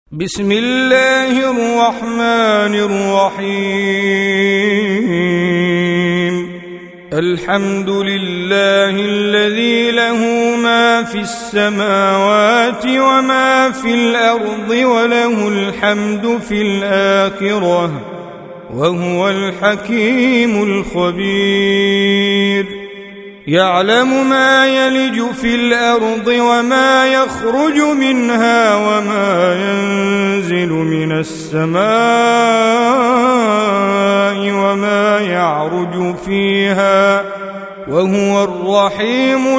بسم الله الرحمن الرحيم. الحمد لله الذي له ما في السماوات وما في الأرض وله الحمد في الآخرة وهو الحكيم الخبير. يعلم ما يلج في الأرض وما يخرج منها وما ينزل من السماء وما يعرج فيها وهو الرحيم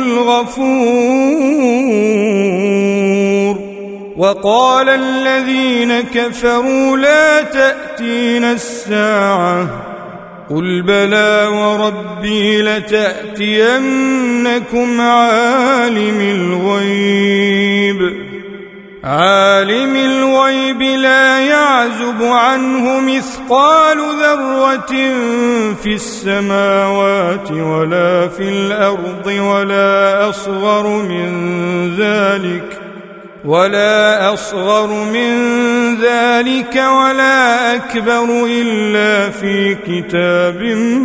الغفور. وقال الذين كفروا لا تأتينا الساعة قل بلى وربي لتأتينكم عالم الغيب لا يعزب عنه مثقال ذرة في السماوات ولا في الأرض ولا أصغر من ذلك ولا أكبر إلا في كتاب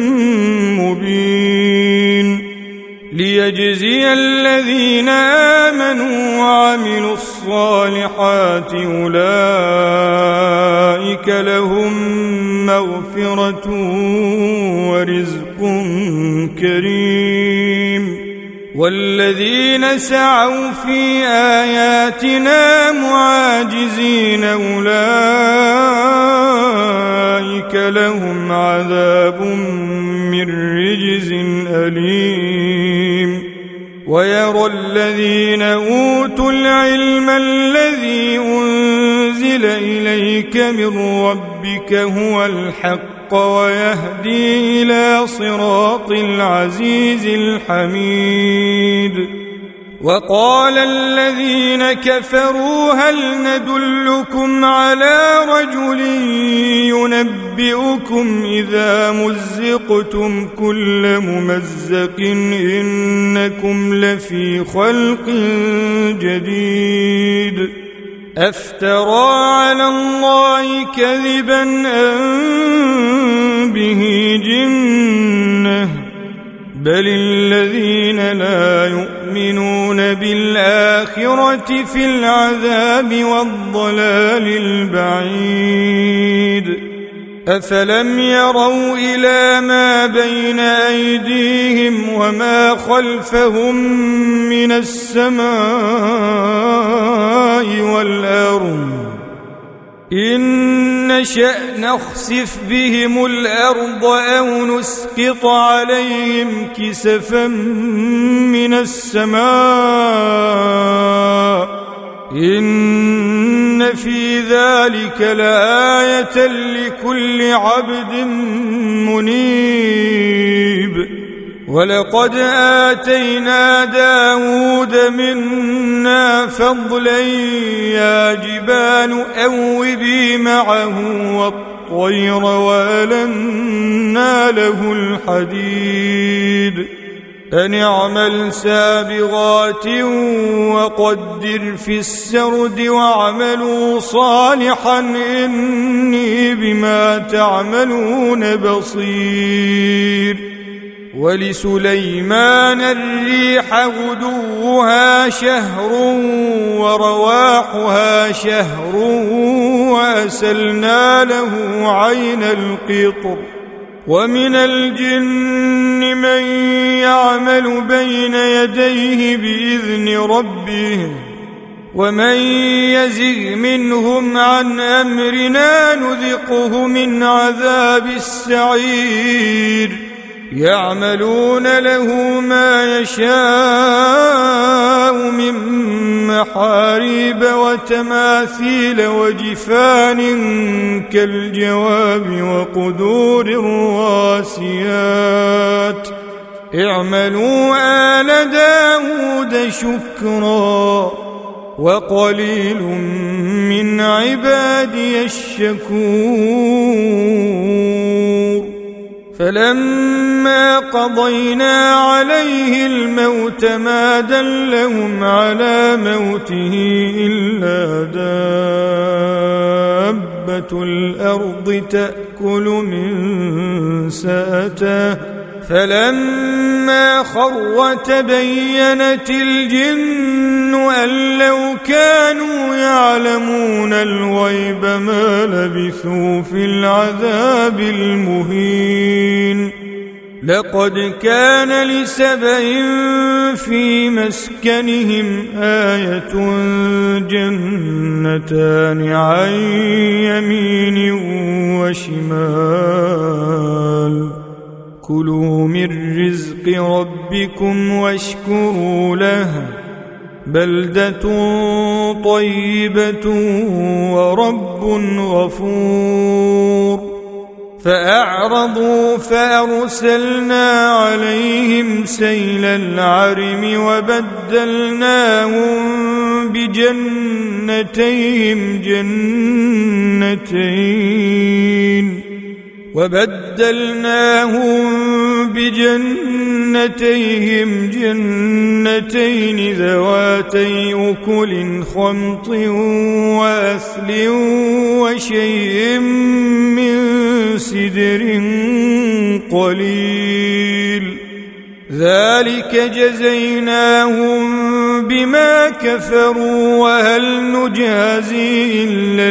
مبين. ليجزي الذين آمنوا وعملوا الصالحات أولئك لهم مغفرة ورزق كريم. والذين سعوا في آياتنا معاجزين أولئك لهم عذاب من رجز أليم. ويرى الذين أوتوا العلم الذي أنزل إليك من ربك هو الحق ويهدي إلى صراط العزيز الحميد. وقال الذين كفروا هل ندلكم على رجل ينبئكم إذا مزقتم كل ممزق إنكم لفي خلق جديد. أفترى على الله كذبا أم به جنة بل الذين لا يؤمنون بالآخرة في العذاب والضلال البعيد. أفلم يروا إلى ما بين أيديهم وما خلفهم من السماء والأرض إن نشأ نخسف بهم الأرض أو نسقط عليهم كسفا من السماء إن في ذلك لآية لكل عبد منيب. ولقد آتينا داود منا فضلا يا جبال أوبي معه والطير وألنا له الحديد أن اعمل سابغات وقدر في السرد واعملوا صالحا إني بما تعملون بصير. ولسليمان الريح غدوها شهر ورواحها شهر وأسلنا له عين القطر. ومن الجن من يعمل بين يديه بإذن ربه ومن يزغ منهم عن أمرنا نذقه من عذاب السعير. يعملون له ما يشاء من محاريب وتماثيل وجفان كالجواب وقدور الراسيات اعملوا آل داود شكرا وقليل من عبادي الشكور. فلما قضينا عليه الموت ما دلهم على موته إلا دابة دابة الأرض تأكل من سأته فلما خر تبينت الجن أن لو كانوا يعلمون الغيب ما لبثوا في العذاب المهين لقد كان لسبإ في مسكنهم آية جنتان عن يمين وشمال كلوا من رزق ربكم واشكروا له بلدة طيبة ورب غفور فأعرضوا فأرسلنا عليهم سيل العرم وبدلناهم بجنتيهم جنتين ذواتي أكل خمط وأثل وشيء من سدر قليل ذلك جزيناهم بما كفروا وهل نجازي إلا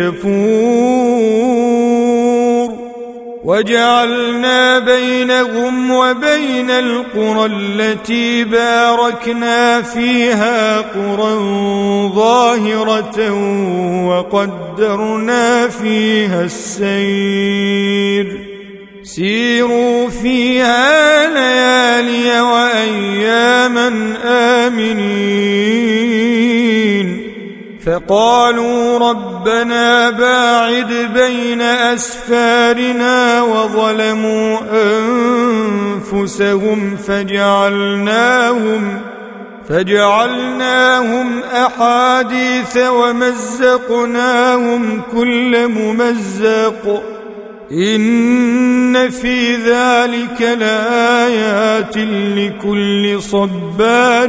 الكفور وجعلنا بينهم وبين القرى التي باركنا فيها قرى ظاهرة وقدرنا فيها السير سيروا فيها ليالي وأياما آمنين فقالوا ربنا باعد بين أسفارنا وظلموا أنفسهم فجعلناهم أحاديث ومزقناهم كل ممزق إن في ذلك لآيات لكل صبار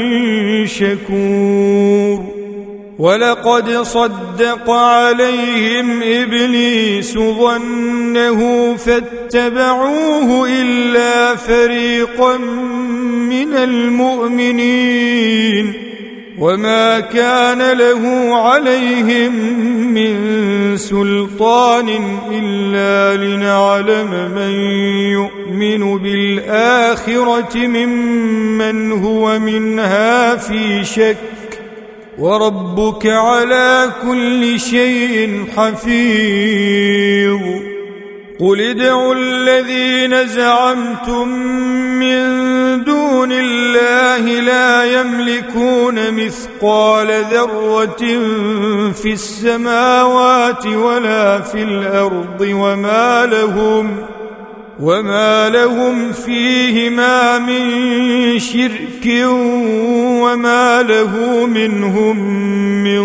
شكور ولقد صدق عليهم إبليس ظنه فاتبعوه إلا فريقا من المؤمنين وما كان له عليهم من سلطان إلا لنعلم من يؤمن بالآخرة ممن هو منها في شك وربك على كل شيء حفيظ قل ادعوا الذين زعمتم من دون الله لا يملكون مثقال ذرة في السماوات ولا في الأرض وما لهم فيهما من شرك وما له منهم من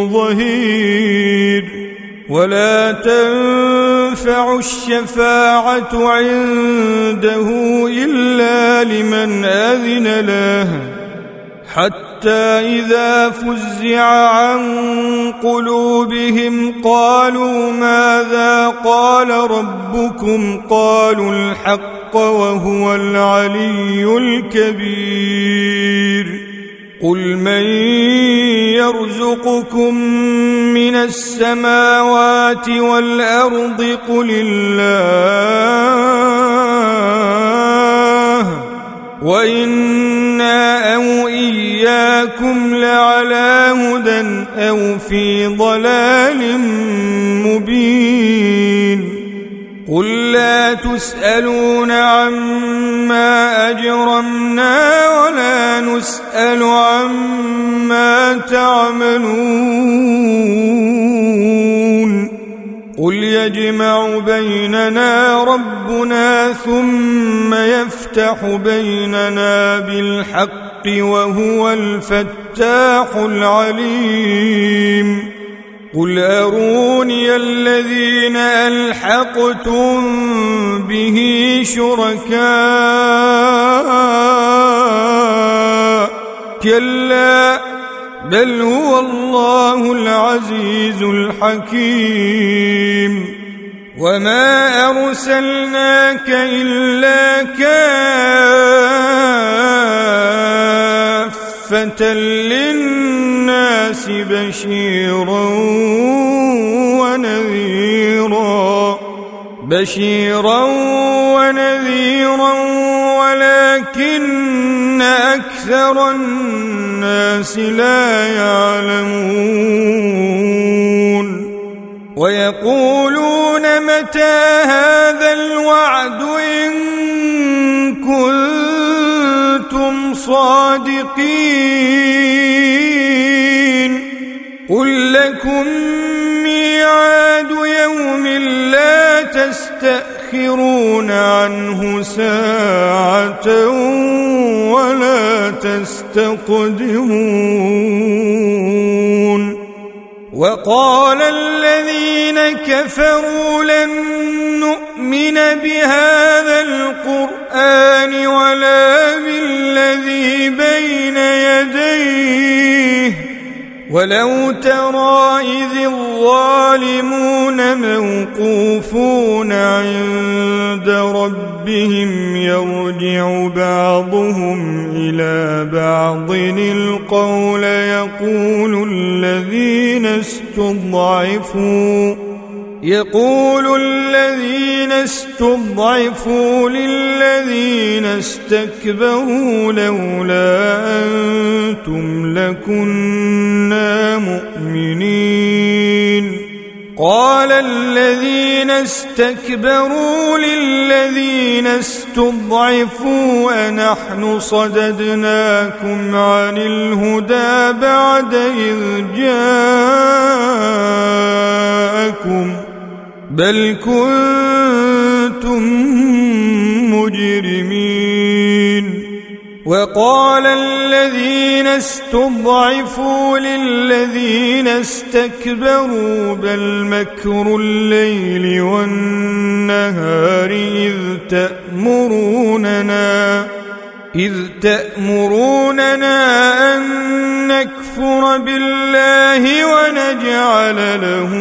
ظهير ولا تنفع الشفاعة عنده إلا لمن أذن له حتى إذا فزع عن قلوبهم قالوا ماذا قال ربكم قالوا الحق وهو العلي الكبير قل من يرزقكم من السماوات والأرض قل الله وإنا أو إياكم لعلى هدى أو في ضلال مبين قل لا تسألون عما أجرمنا ولا نسأل عما تعملون قل يجمع بيننا ربنا ثم يفتح بيننا بالحق وهو الفتاح العليم قل أروني الذين ألحقتم به شركاء كلا بل هو الله العزيز الحكيم وما أرسلناك إلا كافة للناس بشيرا ونذيرا ولكن أكثر الناس لا يعلمون ويقولون متى هذا الوعد إن كنتم صادقين قل لكم ميعاد يوم لا تستأخرون عنه ساعة ولا تستقدمون وقال الذين كفروا لن نؤمن بهذا القرآن ولا بالذي بين يديه ولو ترى إذ الظالمون موقوفون عند ربهم يرجع بعضهم إلى بعض القول يقول الذين استضعفوا للذين استكبروا لولا أنتم لكنا مؤمنين قال الذين استكبروا للذين استضعفوا أنحن صددناكم عن الهدى بعد إذ جاءكم بل كنتم مجرمين وقال الذين استضعفوا للذين استكبروا بل مكر الليل والنهار إذ تأمروننا أن نكفر بالله ونجعل له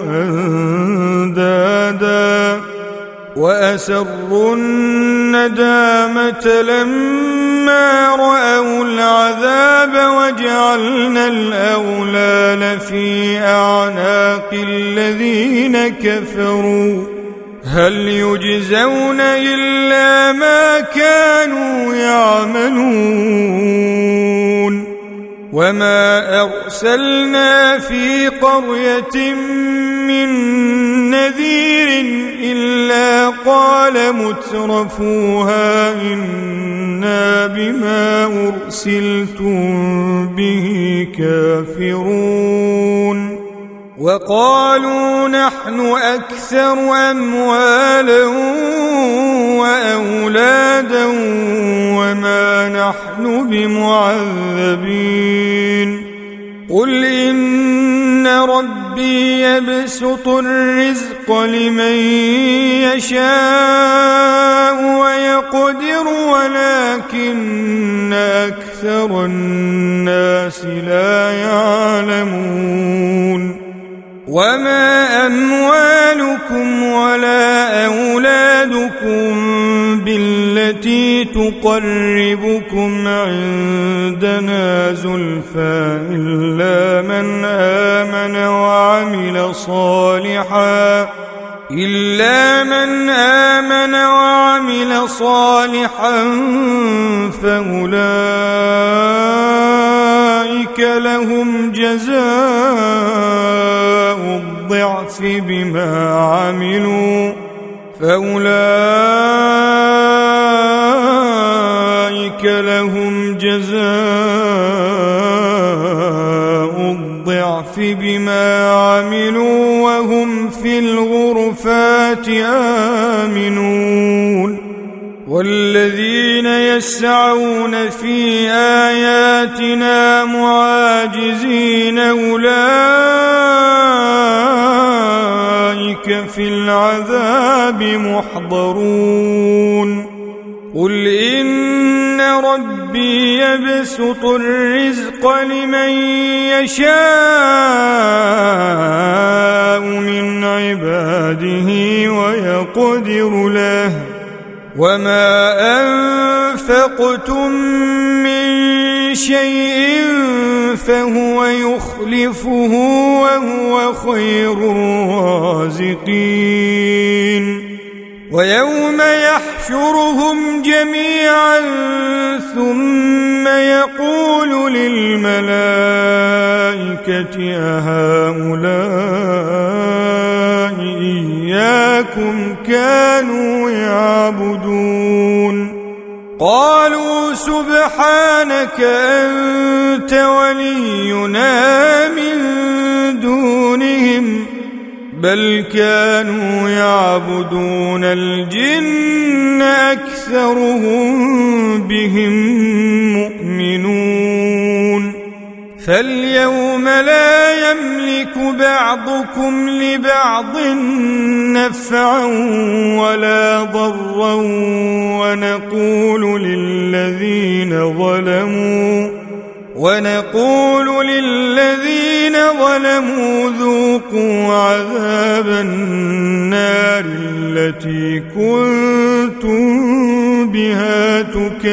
أندادا وأسروا الندامة لما رأوا العذاب وجعلنا الأغلال في أعناق الذين كفروا هل يجزون إلا ما كانوا يعملون وما أرسلنا في قرية من نذير إلا قال مترفوها إنا بما أرسلتم به كافرون وقالوا نحن أكثر أموالا وأولادا وما نحن بمعذبين قل إن ربي يبسط الرزق لمن يشاء ويقدر ولكن أكثر الناس لا يعلمون وما أموالكم ولا أولادكم بالتي تقربكم عندنا زلفى إلا من آمن وعمل صالحا فأولئك لهم جزاء الضعف بما عملوا وهم في الغرفات آمنون والذين يسعون في آياتنا معاجزين أولئك في العذاب محضرون قل إن ربي يبسط يبسط الرزق لمن يشاء من عباده ويقدر له وما أنفقتم من شيء فهو يخلفه وهو خير الرازقين ويوم يحشرهم جميعا ثم يقول للملائكة أهؤلاء إياكم كانوا يعبدون قالوا سبحانك أنت ولينا من دونهم بل كانوا يعبدون الجن أكثرهم بهم مؤمنون فاليوم لا يملك بعضكم لبعض نفعا ولا ضرا ونقول للذين ظلموا ذوقوا عذاب النار التي كنتم بها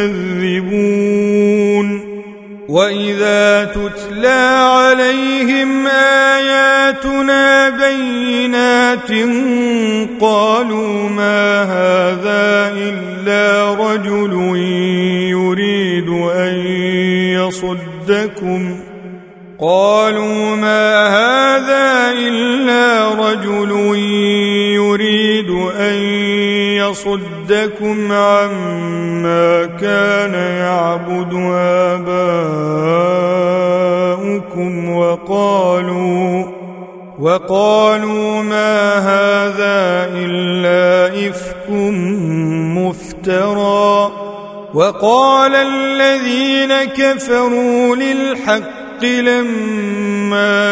تكذبون وإذا تتلى عليهم آياتنا بينات قالوا ما هذا إلا رجل يريد أن يصدكم عما كان يعبد آباؤكم وقالوا ما هذا إلا إفك مفترى وقال الذين كفروا للحق لما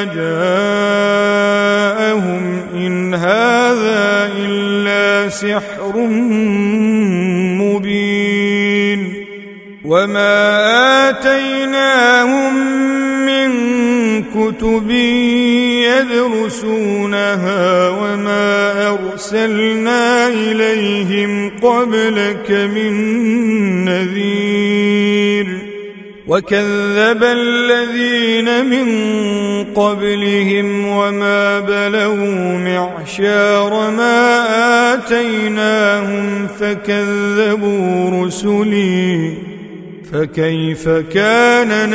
جاءهم إن هذا إلا سحر مبين وما آتيناهم من كتب يدرسونها وما أرسلنا إليهم قبلك من نذير وكذب الذين من قبلهم وما بلغوا معشار ما آتيناهم فكذبوا رسلي فكيف كان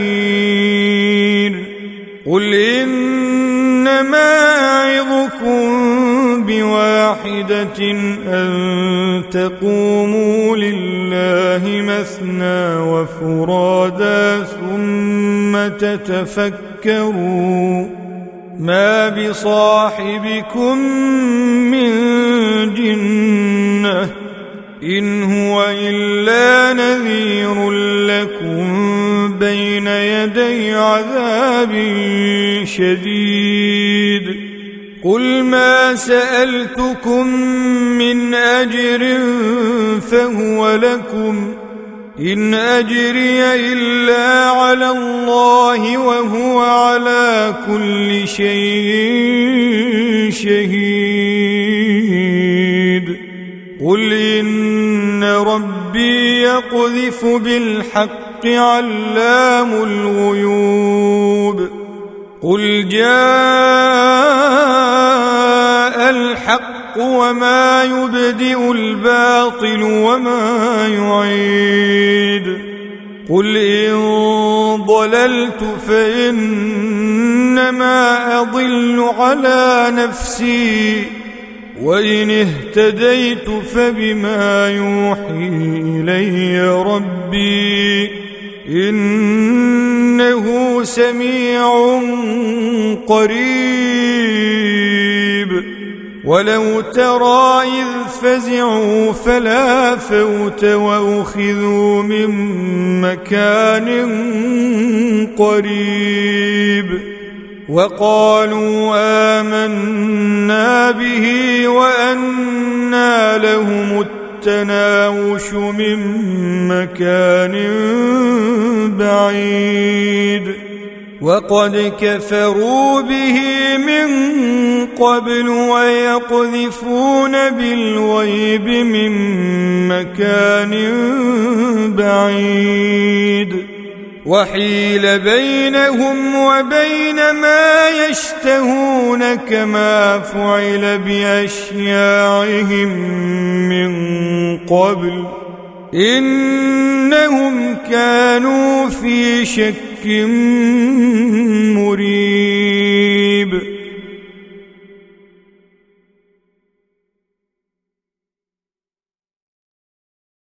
نكير قل إنما أعظكم بواحدة أن تقوموا لله مثنى وفرادا ثم تتفكروا ما بصاحبكم من جنة إن هو إلا نذير لكم بين يدي عذاب شديد قل ما سألتكم من أجر فهو لكم إن أجري إلا على الله وهو على كل شيء شهيد قل إن ربي يقذف بالحق علام الغيوب قل جاء الحق وما يبدئ الباطل وما يعيد قل إن ضللت فإنما أضل على نفسي وإن اهتديت فبما يوحي إلي ربي إنه سميع قريب ولو ترى إذ فزعوا فلا فوت وأخذوا من مكان قريب وقالوا آمنا به وأنى لهم والتناوش من مكان بعيد وقد كفروا به من قبل ويقذفون بالغيب من مكان بعيد وحيل بينهم وبين ما يشتهون كما فعل بأشياعهم من قبل إنهم كانوا في شك